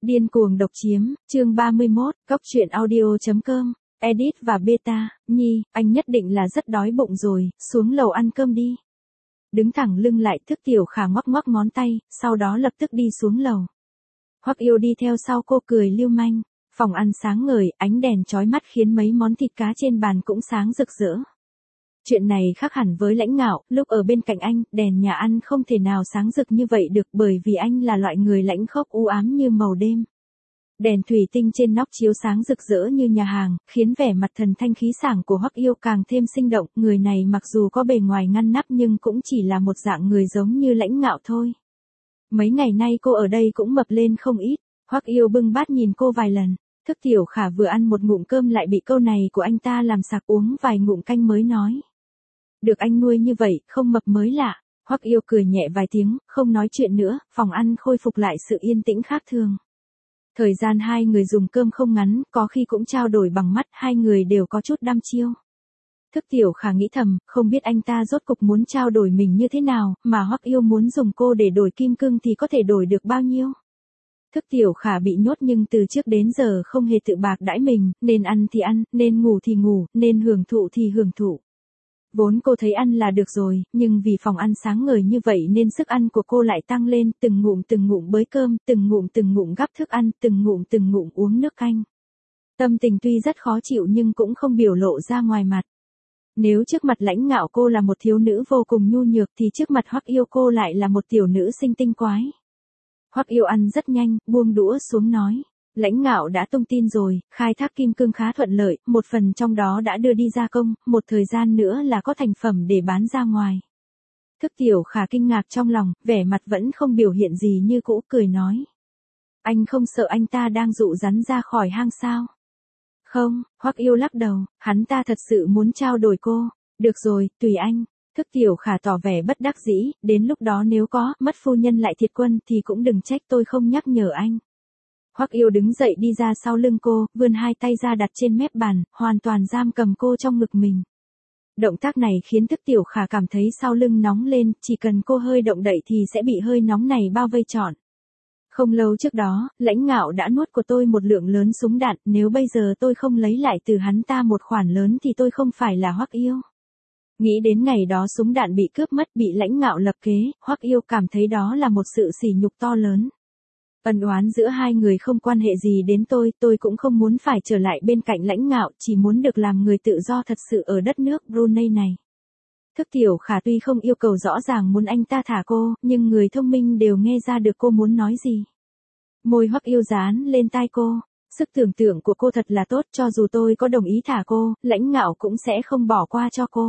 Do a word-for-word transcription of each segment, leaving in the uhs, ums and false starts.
Điên cuồng độc chiếm, chương ba mươi mốt, cóc truyện audio chấm com, edit và beta, Nhi, anh nhất định là rất đói bụng rồi, xuống lầu ăn cơm đi. Đứng thẳng lưng lại, Thức Tiểu Khả ngoắc ngoắc ngón tay, sau đó lập tức đi xuống lầu. Hoắc Yêu đi theo sau cô cười lưu manh, phòng ăn sáng ngời, ánh đèn chói mắt khiến mấy món thịt cá trên bàn cũng sáng rực rỡ. Chuyện này khác hẳn với Lãnh Ngạo, lúc ở bên cạnh anh, đèn nhà ăn không thể nào sáng rực như vậy được bởi vì anh là loại người lãnh khốc u ám như màu đêm. Đèn thủy tinh trên nóc chiếu sáng rực rỡ như nhà hàng, khiến vẻ mặt thần thanh khí sảng của Hoắc Yêu càng thêm sinh động, người này mặc dù có bề ngoài ngăn nắp nhưng cũng chỉ là một dạng người giống như Lãnh Ngạo thôi. Mấy ngày nay cô ở đây cũng mập lên không ít, Hoắc Yêu bưng bát nhìn cô vài lần. Thức Tiểu Khả vừa ăn một ngụm cơm lại bị câu này của anh ta làm sặc, uống vài ngụm canh mới nói. Được anh nuôi như vậy, không mập mới lạ. Hoắc Yêu cười nhẹ vài tiếng, không nói chuyện nữa, phòng ăn khôi phục lại sự yên tĩnh khác thường. Thời gian hai người dùng cơm không ngắn, có khi cũng trao đổi bằng mắt, hai người đều có chút đăm chiêu. Thức Tiểu Khả nghĩ thầm, không biết anh ta rốt cục muốn trao đổi mình như thế nào, mà Hoắc Yêu muốn dùng cô để đổi kim cương thì có thể đổi được bao nhiêu. Thức Tiểu Khả bị nhốt nhưng từ trước đến giờ không hề tự bạc đãi mình, nên ăn thì ăn, nên ngủ thì ngủ, nên hưởng thụ thì hưởng thụ. Vốn cô thấy ăn là được rồi, nhưng vì phòng ăn sáng ngời như vậy nên sức ăn của cô lại tăng lên, từng ngụm từng ngụm bới cơm, từng ngụm từng ngụm gắp thức ăn, từng ngụm từng ngụm uống nước canh. Tâm tình tuy rất khó chịu nhưng cũng không biểu lộ ra ngoài mặt. Nếu trước mặt Lãnh Ngạo cô là một thiếu nữ vô cùng nhu nhược thì trước mặt Hoắc Yêu cô lại là một tiểu nữ sinh tinh quái. Hoắc Yêu ăn rất nhanh, buông đũa xuống nói. Lãnh Ngạo đã tung tin rồi, khai thác kim cương khá thuận lợi, một phần trong đó đã đưa đi gia công, một thời gian nữa là có thành phẩm để bán ra ngoài. Thức Tiểu Khả kinh ngạc trong lòng, vẻ mặt vẫn không biểu hiện gì như cũ, cười nói. Anh không sợ anh ta đang dụ rắn ra khỏi hang sao? Không, Hoắc Yêu lắc đầu, hắn ta thật sự muốn trao đổi cô. Được rồi, tùy anh. Thức Tiểu Khả tỏ vẻ bất đắc dĩ, đến lúc đó nếu có, mất phu nhân lại thiệt quân thì cũng đừng trách tôi không nhắc nhở anh. Hoắc Yêu đứng dậy đi ra sau lưng cô, vươn hai tay ra đặt trên mép bàn, hoàn toàn giam cầm cô trong ngực mình. Động tác này khiến Thức Tiểu Khả cảm thấy sau lưng nóng lên, chỉ cần cô hơi động đậy thì sẽ bị hơi nóng này bao vây trọn. Không lâu trước đó, Lãnh Ngạo đã nuốt của tôi một lượng lớn súng đạn, nếu bây giờ tôi không lấy lại từ hắn ta một khoản lớn thì tôi không phải là Hoắc Yêu. Nghĩ đến ngày đó súng đạn bị cướp mất, bị Lãnh Ngạo lập kế, Hoắc Yêu cảm thấy đó là một sự sỉ nhục to lớn. Ân oán giữa hai người không quan hệ gì đến tôi, tôi cũng không muốn phải trở lại bên cạnh Lãnh Ngạo, chỉ muốn được làm người tự do thật sự ở đất nước Brunei này. Thức Tiểu Khả tuy không yêu cầu rõ ràng muốn anh ta thả cô, nhưng người thông minh đều nghe ra được cô muốn nói gì. Môi Hoắc Yêu dán lên tai cô, sức tưởng tượng của cô thật là tốt, cho dù tôi có đồng ý thả cô, Lãnh Ngạo cũng sẽ không bỏ qua cho cô.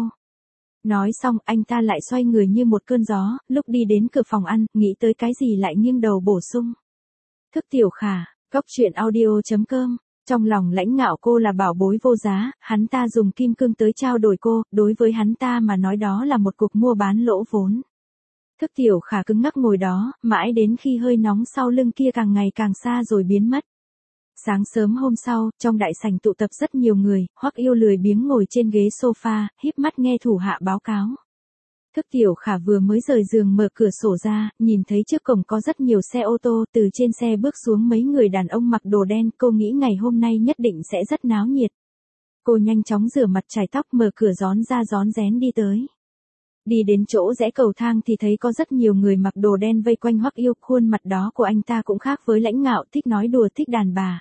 Nói xong, anh ta lại xoay người như một cơn gió, lúc đi đến cửa phòng ăn, nghĩ tới cái gì lại nghiêng đầu bổ sung. Thức Tiểu Khả, cóc truyện audio chấm com, trong lòng Lãnh Ngạo cô là bảo bối vô giá, hắn ta dùng kim cương tới trao đổi cô, đối với hắn ta mà nói đó là một cuộc mua bán lỗ vốn. Thức Tiểu Khả cứng ngắc ngồi đó, mãi đến khi hơi nóng sau lưng kia càng ngày càng xa rồi biến mất. Sáng sớm hôm sau, trong đại sảnh tụ tập rất nhiều người, Hoắc Yêu lười biếng ngồi trên ghế sofa, híp mắt nghe thủ hạ báo cáo. Thức Tiểu Khả vừa mới rời giường mở cửa sổ ra, nhìn thấy trước cổng có rất nhiều xe ô tô, từ trên xe bước xuống mấy người đàn ông mặc đồ đen, cô nghĩ ngày hôm nay nhất định sẽ rất náo nhiệt. Cô nhanh chóng rửa mặt chải tóc, mở cửa rón ra rón rén đi tới. Đi đến chỗ rẽ cầu thang thì thấy có rất nhiều người mặc đồ đen vây quanh Hoắc Yêu, khuôn mặt đó của anh ta cũng khác với Lãnh Ngạo, thích nói đùa thích đàn bà.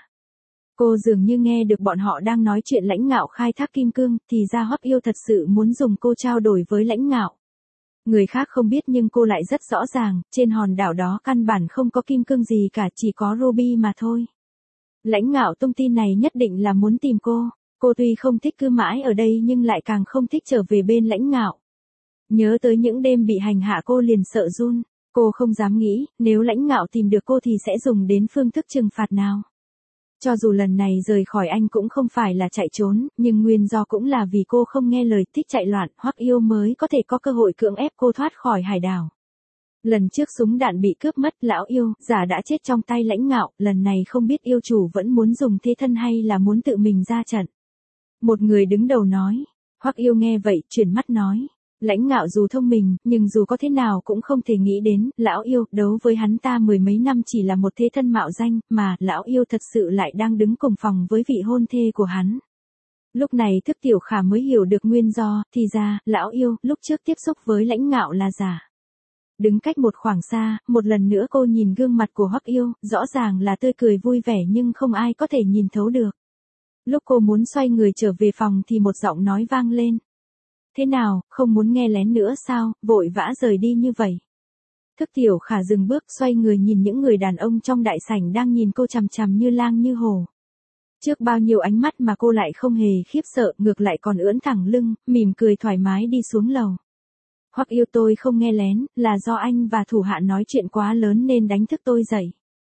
Cô dường như nghe được bọn họ đang nói chuyện Lãnh Ngạo khai thác kim cương, thì ra Hoắc Yêu thật sự muốn dùng cô trao đổi với Lãnh Ngạo. Người khác không biết nhưng cô lại rất rõ ràng, trên hòn đảo đó căn bản không có kim cương gì cả, chỉ có ruby mà thôi. Lãnh Ngạo tung tin này nhất định là muốn tìm cô, cô tuy không thích cứ mãi ở đây nhưng lại càng không thích trở về bên Lãnh Ngạo. Nhớ tới những đêm bị hành hạ cô liền sợ run, cô không dám nghĩ, nếu Lãnh Ngạo tìm được cô thì sẽ dùng đến phương thức trừng phạt nào. Cho dù lần này rời khỏi anh cũng không phải là chạy trốn, nhưng nguyên do cũng là vì cô không nghe lời thích chạy loạn, Hoắc Yêu mới có thể có cơ hội cưỡng ép cô thoát khỏi hải đảo. Lần trước súng đạn bị cướp mất, lão yêu, giả đã chết trong tay Lãnh Ngạo, lần này không biết yêu chủ vẫn muốn dùng thế thân hay là muốn tự mình ra trận. Một người đứng đầu nói, Hoắc Yêu nghe vậy, chuyển mắt nói, Lãnh Ngạo dù thông minh, nhưng dù có thế nào cũng không thể nghĩ đến, lão yêu, đấu với hắn ta mười mấy năm chỉ là một thế thân mạo danh, mà, lão yêu thật sự lại đang đứng cùng phòng với vị hôn thê của hắn. Lúc này Thức Tiểu Khả mới hiểu được nguyên do, thì ra, lão yêu, lúc trước tiếp xúc với Lãnh Ngạo là giả. Đứng cách một khoảng xa, một lần nữa cô nhìn gương mặt của Hoắc Yêu, rõ ràng là tươi cười vui vẻ nhưng không ai có thể nhìn thấu được. Lúc cô muốn xoay người trở về phòng thì một giọng nói vang lên. Thế nào, không muốn nghe lén nữa sao, vội vã rời đi như vậy. Thức Tiểu Khả dừng bước xoay người nhìn những người đàn ông trong đại sảnh đang nhìn cô chằm chằm như lang như hổ. Trước bao nhiêu ánh mắt mà cô lại không hề khiếp sợ, ngược lại còn ưỡn thẳng lưng, mỉm cười thoải mái đi xuống lầu. Hoắc Yêu, tôi không nghe lén, là do anh và thủ hạ nói chuyện quá lớn nên đánh thức tôi dậy.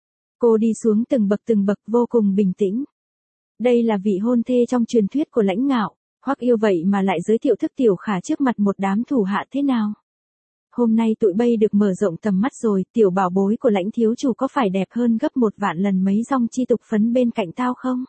Cô đi xuống từng bậc từng bậc vô cùng bình tĩnh. Đây là vị hôn thê trong truyền thuyết của Lãnh Ngạo. Hoắc Yêu vậy mà lại giới thiệu Thức Tiểu Khả trước mặt một đám thủ hạ thế nào? Hôm nay tụi bay được mở rộng tầm mắt rồi, tiểu bảo bối của Lãnh thiếu chủ có phải đẹp hơn gấp một vạn lần mấy dòng chi tục phấn bên cạnh tao không?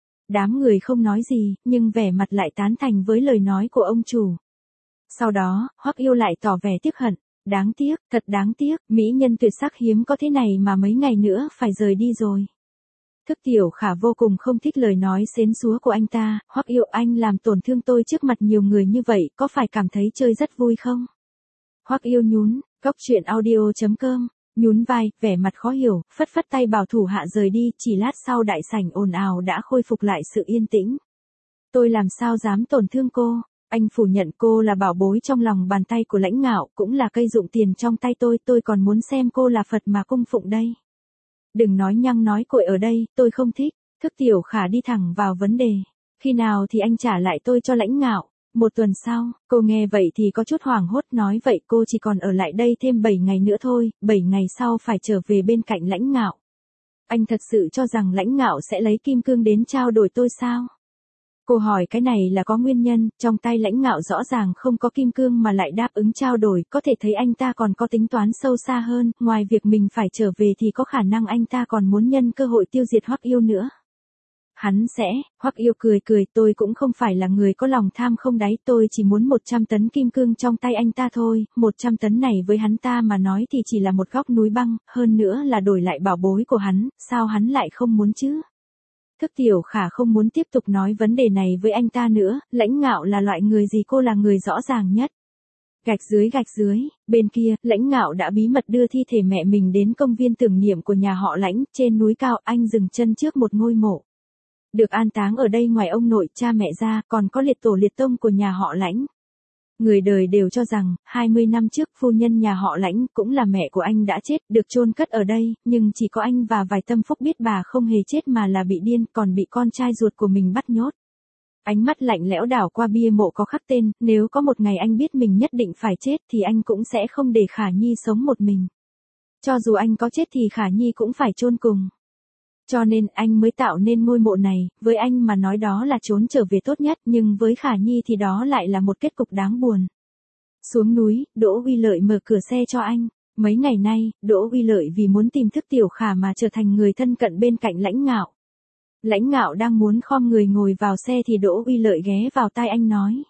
Đám người không nói gì, nhưng vẻ mặt lại tán thành với lời nói của ông chủ. Sau đó, Hoắc Yêu lại tỏ vẻ tiếc hận. Đáng tiếc, thật đáng tiếc, mỹ nhân tuyệt sắc hiếm có thế này mà mấy ngày nữa phải rời đi rồi. Thức Tiểu Khả vô cùng không thích lời nói xến xúa của anh ta. Hoắc Yêu, anh làm tổn thương tôi trước mặt nhiều người như vậy, có phải cảm thấy chơi rất vui không? Hoắc Yêu nhún, Cốc Truyện Audio chấm com, nhún vai, vẻ mặt khó hiểu, phất phất tay bảo thủ hạ rời đi, chỉ lát sau đại sảnh ồn ào đã khôi phục lại sự yên tĩnh. Tôi làm sao dám tổn thương cô? Anh phủ nhận cô là bảo bối trong lòng bàn tay của Lãnh Ngạo, cũng là cây dụng tiền trong tay tôi, tôi còn muốn xem cô là Phật mà cung phụng đây. Đừng nói nhăng nói cội ở đây, tôi không thích. Thức Tiểu Khả đi thẳng vào vấn đề. Khi nào thì anh trả lại tôi cho Lãnh Ngạo? Một tuần sau, cô nghe vậy thì có chút hoảng hốt, nói vậy cô chỉ còn ở lại đây thêm bảy ngày nữa thôi, bảy ngày sau phải trở về bên cạnh Lãnh Ngạo. Anh thật sự cho rằng Lãnh Ngạo sẽ lấy kim cương đến trao đổi tôi sao? Cô hỏi cái này là có nguyên nhân, trong tay Lãnh Ngạo rõ ràng không có kim cương mà lại đáp ứng trao đổi, có thể thấy anh ta còn có tính toán sâu xa hơn, ngoài việc mình phải trở về thì có khả năng anh ta còn muốn nhân cơ hội tiêu diệt Hoắc Yêu nữa. Hắn sẽ, Hoắc Yêu cười cười, tôi cũng không phải là người có lòng tham không đáy, tôi chỉ muốn một trăm tấn kim cương trong tay anh ta thôi, một trăm tấn này với hắn ta mà nói thì chỉ là một góc núi băng, hơn nữa là đổi lại bảo bối của hắn, sao hắn lại không muốn chứ? Thức Tiểu Khả không muốn tiếp tục nói vấn đề này với anh ta nữa, Lãnh Ngạo là loại người gì cô là người rõ ràng nhất. Gạch dưới gạch dưới, bên kia, Lãnh Ngạo đã bí mật đưa thi thể mẹ mình đến công viên tưởng niệm của nhà họ Lãnh, trên núi cao, anh dừng chân trước một ngôi mộ. Được an táng ở đây ngoài ông nội cha mẹ ra, còn có liệt tổ liệt tông của nhà họ Lãnh. Người đời đều cho rằng, hai mươi năm trước phu nhân nhà họ Lãnh cũng là mẹ của anh đã chết, được chôn cất ở đây, nhưng chỉ có anh và vài tâm phúc biết bà không hề chết mà là bị điên, còn bị con trai ruột của mình bắt nhốt. Ánh mắt lạnh lẽo đảo qua bia mộ có khắc tên, nếu có một ngày anh biết mình nhất định phải chết thì anh cũng sẽ không để Khả Nhi sống một mình. Cho dù anh có chết thì Khả Nhi cũng phải chôn cùng. Cho nên anh mới tạo nên ngôi mộ này, với anh mà nói đó là trốn trở về tốt nhất, nhưng với Khả Nhi thì đó lại là một kết cục đáng buồn. Xuống núi, Đỗ Uy Lợi mở cửa xe cho anh. Mấy ngày nay, Đỗ Uy Lợi vì muốn tìm Thức Tiểu Khả mà trở thành người thân cận bên cạnh Lãnh Ngạo. Lãnh Ngạo đang muốn khom người ngồi vào xe thì Đỗ Uy Lợi ghé vào tai anh nói.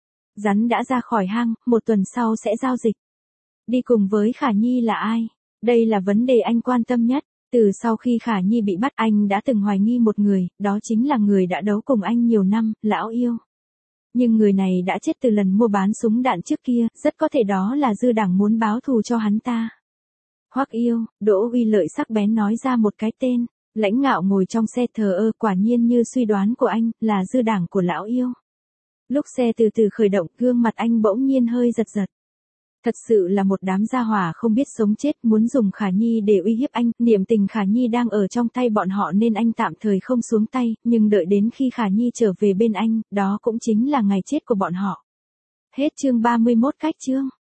Rắn đã ra khỏi hang, một tuần sau sẽ giao dịch. Đi cùng với Khả Nhi là ai? Đây là vấn đề anh quan tâm nhất. Từ sau khi Khả Nhi bị bắt anh đã từng hoài nghi một người, đó chính là người đã đấu cùng anh nhiều năm, Lão Yêu. Nhưng người này đã chết từ lần mua bán súng đạn trước kia, rất có thể đó là Dư Đảng muốn báo thù cho hắn ta. Hoắc Yêu, Đỗ Uy Lợi sắc bén nói ra một cái tên. Lãnh Ngạo ngồi trong xe thờ ơ, quả nhiên như suy đoán của anh, là Dư Đảng của Lão Yêu. Lúc xe từ từ khởi động, gương mặt anh bỗng nhiên hơi giật giật. Thật sự là một đám gia hỏa không biết sống chết, muốn dùng Khả Nhi để uy hiếp anh, niệm tình Khả Nhi đang ở trong tay bọn họ nên anh tạm thời không xuống tay, nhưng đợi đến khi Khả Nhi trở về bên anh, đó cũng chính là ngày chết của bọn họ. Hết chương ba mươi mốt cách chương.